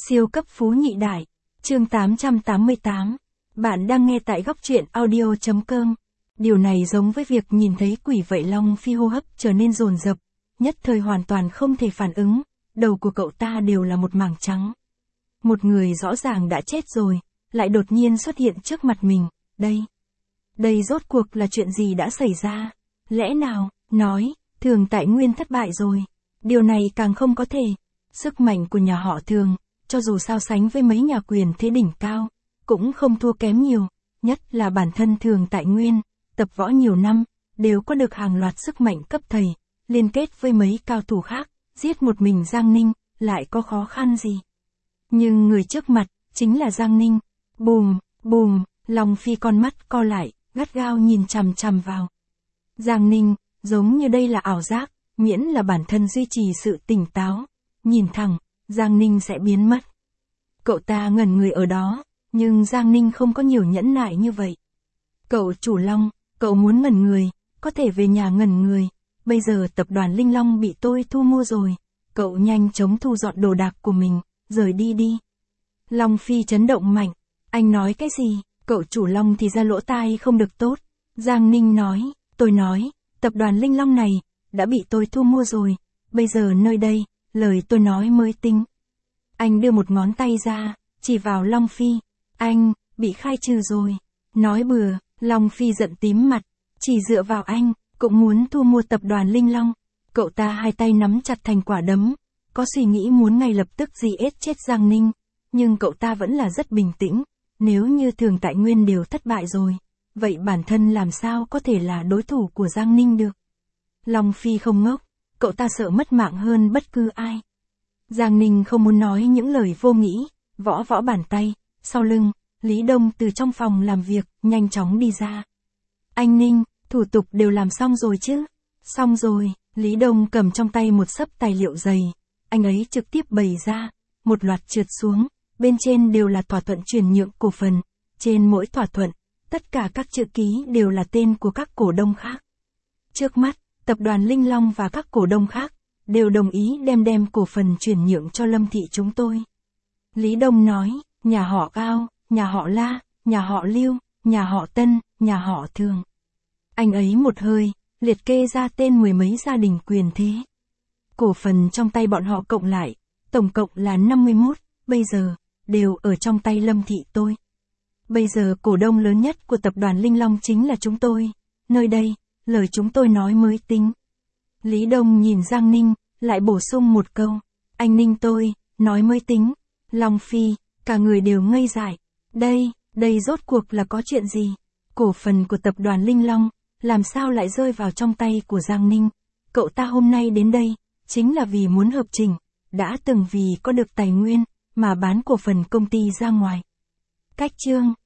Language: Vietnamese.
Siêu cấp phú nhị đại. Chương 888. Bạn đang nghe tại góc truyện audio.com. Điều này giống với việc nhìn thấy quỷ vậy. Long Phi hô hấp trở nên dồn dập, nhất thời hoàn toàn không thể phản ứng, đầu của cậu ta đều là một mảng trắng. Một người rõ ràng đã chết rồi, lại đột nhiên xuất hiện trước mặt mình, đây rốt cuộc là chuyện gì đã xảy ra? Lẽ nào, nói, Thường Tại Nguyên thất bại rồi? Điều này càng không có thể. Sức mạnh của nhà họ Thường, cho dù so sánh với mấy nhà quyền thế đỉnh cao, cũng không thua kém nhiều, nhất là bản thân Thường Tại Nguyên, tập võ nhiều năm, đều có được hàng loạt sức mạnh cấp thầy, liên kết với mấy cao thủ khác, giết một mình Giang Ninh, lại có khó khăn gì? Nhưng người trước mặt, chính là Giang Ninh. Bùm, Long Phi con mắt co lại, gắt gao nhìn chằm chằm vào Giang Ninh, giống như đây là ảo giác, miễn là bản thân duy trì sự tỉnh táo, nhìn thẳng, Giang Ninh sẽ biến mất. Cậu ta ngẩn người ở đó, nhưng Giang Ninh không có nhiều nhẫn nại như vậy. Cậu chủ Long, cậu muốn ngẩn người, có thể về nhà ngẩn người, bây giờ tập đoàn Linh Long bị tôi thu mua rồi, cậu nhanh chóng thu dọn đồ đạc của mình, rời đi đi. Long Phi chấn động mạnh, anh nói cái gì? Cậu chủ Long thì ra lỗ tai không được tốt. Giang Ninh nói, tôi nói, tập đoàn Linh Long này, đã bị tôi thu mua rồi, bây giờ nơi đây, lời tôi nói mới tính. Anh đưa một ngón tay ra, chỉ vào Long Phi, anh, bị khai trừ rồi. Nói bừa, Long Phi giận tím mặt, chỉ dựa vào anh, cũng muốn thu mua tập đoàn Linh Long. Cậu ta hai tay nắm chặt thành quả đấm, có suy nghĩ muốn ngay lập tức giết chết Giang Ninh, nhưng cậu ta vẫn là rất bình tĩnh. Nếu như Thường Tại Nguyên đều thất bại rồi, vậy bản thân làm sao có thể là đối thủ của Giang Ninh được? Long Phi không ngốc, cậu ta sợ mất mạng hơn bất cứ ai. Giang Ninh không muốn nói những lời vô nghĩa, võ bàn tay, sau lưng, Lý Đông từ trong phòng làm việc, nhanh chóng đi ra. Anh Ninh, thủ tục đều làm xong rồi chứ? Xong rồi, Lý Đông cầm trong tay một xấp tài liệu dày, anh ấy trực tiếp bày ra, một loạt trượt xuống. Bên trên đều là thỏa thuận chuyển nhượng cổ phần, trên mỗi thỏa thuận, tất cả các chữ ký đều là tên của các cổ đông khác. Trước mắt, tập đoàn Linh Long và các cổ đông khác, đều đồng ý đem cổ phần chuyển nhượng cho Lâm Thị chúng tôi. Lý Đông nói, nhà họ Cao, nhà họ La, nhà họ Lưu, nhà họ Tân, nhà họ Thường. Anh ấy một hơi, liệt kê ra tên mười mấy gia đình quyền thế. Cổ phần trong tay bọn họ cộng lại, tổng cộng là 51, bây giờ đều ở trong tay Lâm Thị tôi. Bây giờ cổ đông lớn nhất của tập đoàn Linh Long chính là chúng tôi, nơi đây, lời chúng tôi nói mới tính. Lý Đông nhìn Giang Ninh, lại bổ sung một câu, anh Ninh tôi, nói mới tính. Long Phi, cả người đều ngây dại, đây rốt cuộc là có chuyện gì? Cổ phần của tập đoàn Linh Long, làm sao lại rơi vào trong tay của Giang Ninh? Cậu ta hôm nay đến đây, chính là vì muốn hợp trình, đã từng vì có được tài nguyên, mà bán cổ phần công ty ra ngoài. Cách chương